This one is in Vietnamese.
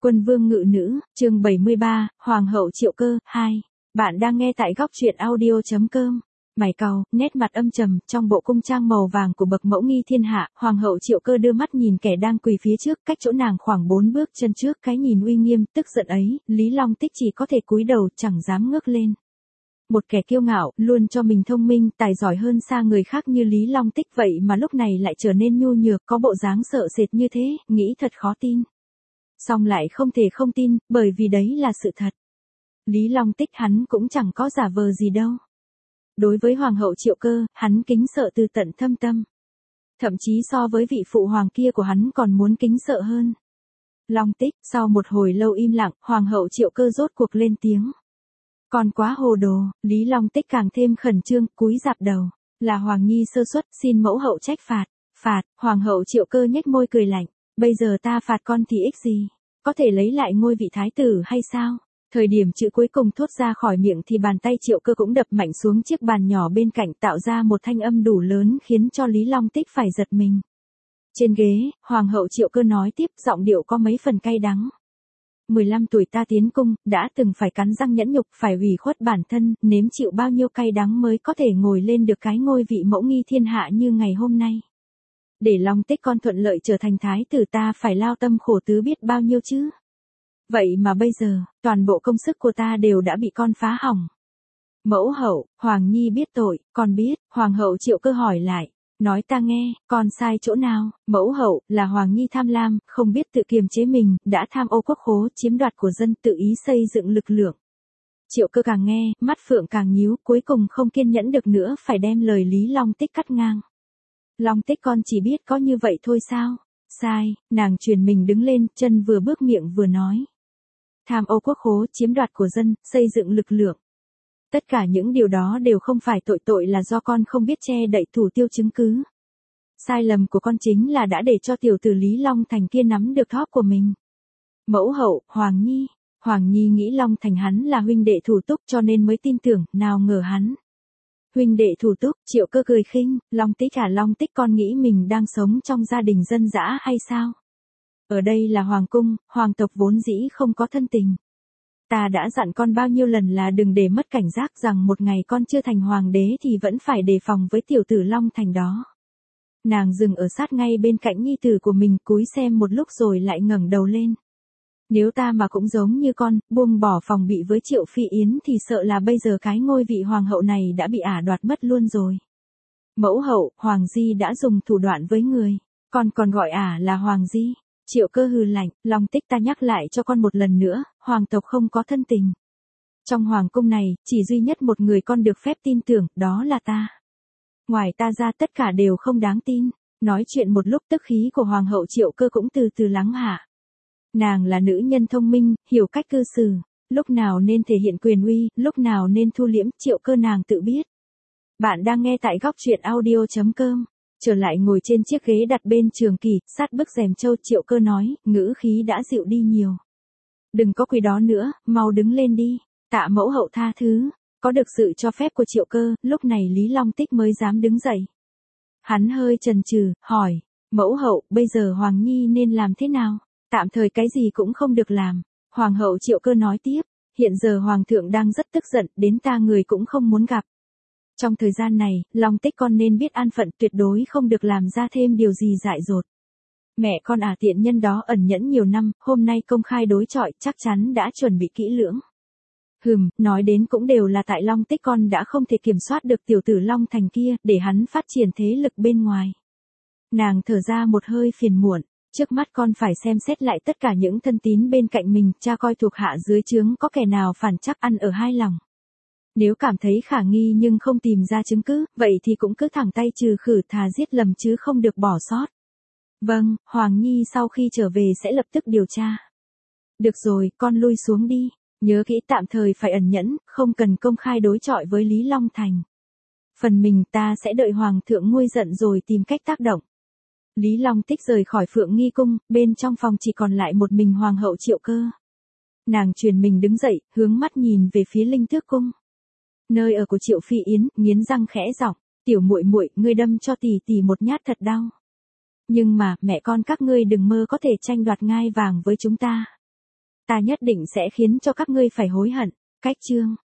Quân vương ngự nữ, chương 73, Hoàng hậu Triệu Cơ, 2. Bạn đang nghe tại góc truyện audio.com. Mày cau, nét mặt âm trầm, trong bộ cung trang màu vàng của bậc mẫu nghi thiên hạ, Hoàng hậu Triệu Cơ đưa mắt nhìn kẻ đang quỳ phía trước, cách chỗ nàng khoảng 4 bước chân trước, cái nhìn uy nghiêm, tức giận ấy, Lý Long Tích chỉ có thể cúi đầu, chẳng dám ngước lên. Một kẻ kiêu ngạo, luôn cho mình thông minh, tài giỏi hơn xa người khác như Lý Long Tích vậy mà lúc này lại trở nên nhu nhược, có bộ dáng sợ sệt như thế, nghĩ thật khó tin. Song lại không thể không tin, bởi vì đấy là sự thật. Lý Long Tích hắn cũng chẳng có giả vờ gì đâu. Đối với Hoàng hậu Triệu Cơ, hắn kính sợ từ tận thâm tâm. Thậm chí so với vị phụ hoàng kia của hắn còn muốn kính sợ hơn. Long Tích, sau một hồi lâu im lặng, Hoàng hậu Triệu Cơ rốt cuộc lên tiếng. Còn quá hồ đồ, Lý Long Tích càng thêm khẩn trương, cúi rạp đầu. Là Hoàng Nhi sơ suất, xin mẫu hậu trách phạt. Phạt, Hoàng hậu Triệu Cơ nhếch môi cười lạnh. Bây giờ ta phạt con thì ích gì? Có thể lấy lại ngôi vị thái tử hay sao? Thời điểm chữ cuối cùng thốt ra khỏi miệng thì bàn tay Triệu Cơ cũng đập mạnh xuống chiếc bàn nhỏ bên cạnh, tạo ra một thanh âm đủ lớn khiến cho Lý Long Tích phải giật mình. Trên ghế, Hoàng hậu Triệu Cơ nói tiếp, giọng điệu có mấy phần cay đắng. 15 tuổi ta tiến cung, đã từng phải cắn răng nhẫn nhục, phải ủy khuất bản thân, nếm chịu bao nhiêu cay đắng mới có thể ngồi lên được cái ngôi vị mẫu nghi thiên hạ như ngày hôm nay. Để Long Tích con thuận lợi trở thành thái tử ta phải lao tâm khổ tứ biết bao nhiêu chứ. Vậy mà bây giờ, toàn bộ công sức của ta đều đã bị con phá hỏng. Mẫu hậu, Hoàng Nhi biết tội, con biết, Hoàng hậu Triệu Cơ hỏi lại. Nói ta nghe, con sai chỗ nào? Mẫu hậu, là Hoàng Nhi tham lam, không biết tự kiềm chế mình, đã tham ô quốc khố, chiếm đoạt của dân, tự ý xây dựng lực lượng. Triệu Cơ càng nghe, mắt phượng càng nhíu, cuối cùng không kiên nhẫn được nữa, phải đem lời Lý Long Tích cắt ngang. Long Tích con chỉ biết có như vậy thôi sao? Sai, nàng truyền mình đứng lên, chân vừa bước miệng vừa nói. Tham ô quốc khố, chiếm đoạt của dân, xây dựng lực lượng. Tất cả những điều đó đều không phải tội là do con không biết che đậy thủ tiêu chứng cứ. Sai lầm của con chính là đã để cho tiểu tử Lý Long Thành kia nắm được thóp của mình. Mẫu hậu, Hoàng Nhi nghĩ Long Thành hắn là huynh đệ thủ túc cho nên mới tin tưởng, nào ngờ hắn. Huynh đệ thủ túc, Triệu Cơ cười khinh, Long Tích con nghĩ mình đang sống trong gia đình dân dã hay sao? Ở đây là hoàng cung, hoàng tộc vốn dĩ không có thân tình. Ta đã dặn con bao nhiêu lần là đừng để mất cảnh giác rằng một ngày con chưa thành hoàng đế thì vẫn phải đề phòng với tiểu tử Long Thành đó. Nàng dừng ở sát ngay bên cạnh nhi tử của mình, cúi xem một lúc rồi lại ngẩng đầu lên. Nếu ta mà cũng giống như con, buông bỏ phòng bị với Triệu Phi Yến thì sợ là bây giờ cái ngôi vị hoàng hậu này đã bị ả đoạt mất luôn rồi. Mẫu hậu, Hoàng Di đã dùng thủ đoạn với người, con còn gọi ả là Hoàng Di. Triệu Cơ hừ lạnh, Long Tích ta nhắc lại cho con một lần nữa, hoàng tộc không có thân tình. Trong hoàng cung này, chỉ duy nhất một người con được phép tin tưởng, đó là ta. Ngoài ta ra tất cả đều không đáng tin. Nói chuyện một lúc tức khí của Hoàng hậu Triệu Cơ cũng từ từ lắng hạ. Nàng là nữ nhân thông minh, hiểu cách cư xử, lúc nào nên thể hiện quyền uy, lúc nào nên thu liễm, Triệu Cơ nàng tự biết. Bạn đang nghe tại góc truyện audio.com. Trở lại ngồi trên chiếc ghế đặt bên trường kỷ, sát bức rèm châu, Triệu Cơ nói, ngữ khí đã dịu đi nhiều. Đừng có quỳ đó nữa, mau đứng lên đi, tạ mẫu hậu tha thứ. Có được sự cho phép của Triệu Cơ, lúc này Lý Long Tích mới dám đứng dậy. Hắn hơi chần chừ, hỏi, mẫu hậu, bây giờ Hoàng Nhi nên làm thế nào? Tạm thời cái gì cũng không được làm. Hoàng hậu Triệu Cơ nói tiếp, hiện giờ Hoàng thượng đang rất tức giận, đến ta người cũng không muốn gặp. Trong thời gian này, Long Tích con nên biết an phận, tuyệt đối không được làm ra thêm điều gì dại dột. Mẹ con tiện nhân đó ẩn nhẫn nhiều năm, hôm nay công khai đối chọi, chắc chắn đã chuẩn bị kỹ lưỡng. Nói đến cũng đều là tại Long Tích con đã không thể kiểm soát được tiểu tử Long Thành kia, để hắn phát triển thế lực bên ngoài. Nàng thở ra một hơi phiền muộn, trước mắt con phải xem xét lại tất cả những thân tín bên cạnh mình, tra coi thuộc hạ dưới trướng có kẻ nào phản chắc ăn ở hai lòng. Nếu cảm thấy khả nghi nhưng không tìm ra chứng cứ, vậy thì cũng cứ thẳng tay trừ khử, thà giết lầm chứ không được bỏ sót. Vâng, Hoàng Nhi sau khi trở về sẽ lập tức điều tra. Được rồi, con lui xuống đi. Nhớ kỹ tạm thời phải ẩn nhẫn, không cần công khai đối chọi với Lý Long Thành. Phần mình ta sẽ đợi Hoàng thượng nguôi giận rồi tìm cách tác động. Lý Long Tích rời khỏi Phượng Nghi Cung, bên trong phòng chỉ còn lại một mình Hoàng hậu Triệu Cơ. Nàng truyền mình đứng dậy, hướng mắt nhìn về phía Linh Tước Cung. Nơi ở của Triệu Phi Yến, nghiến răng khẽ giọng, tiểu muội muội, ngươi đâm cho tỷ tỷ một nhát thật đau. Nhưng mà, mẹ con các ngươi đừng mơ có thể tranh đoạt ngai vàng với chúng ta. ta nhất định sẽ khiến cho các ngươi phải hối hận. Cách chương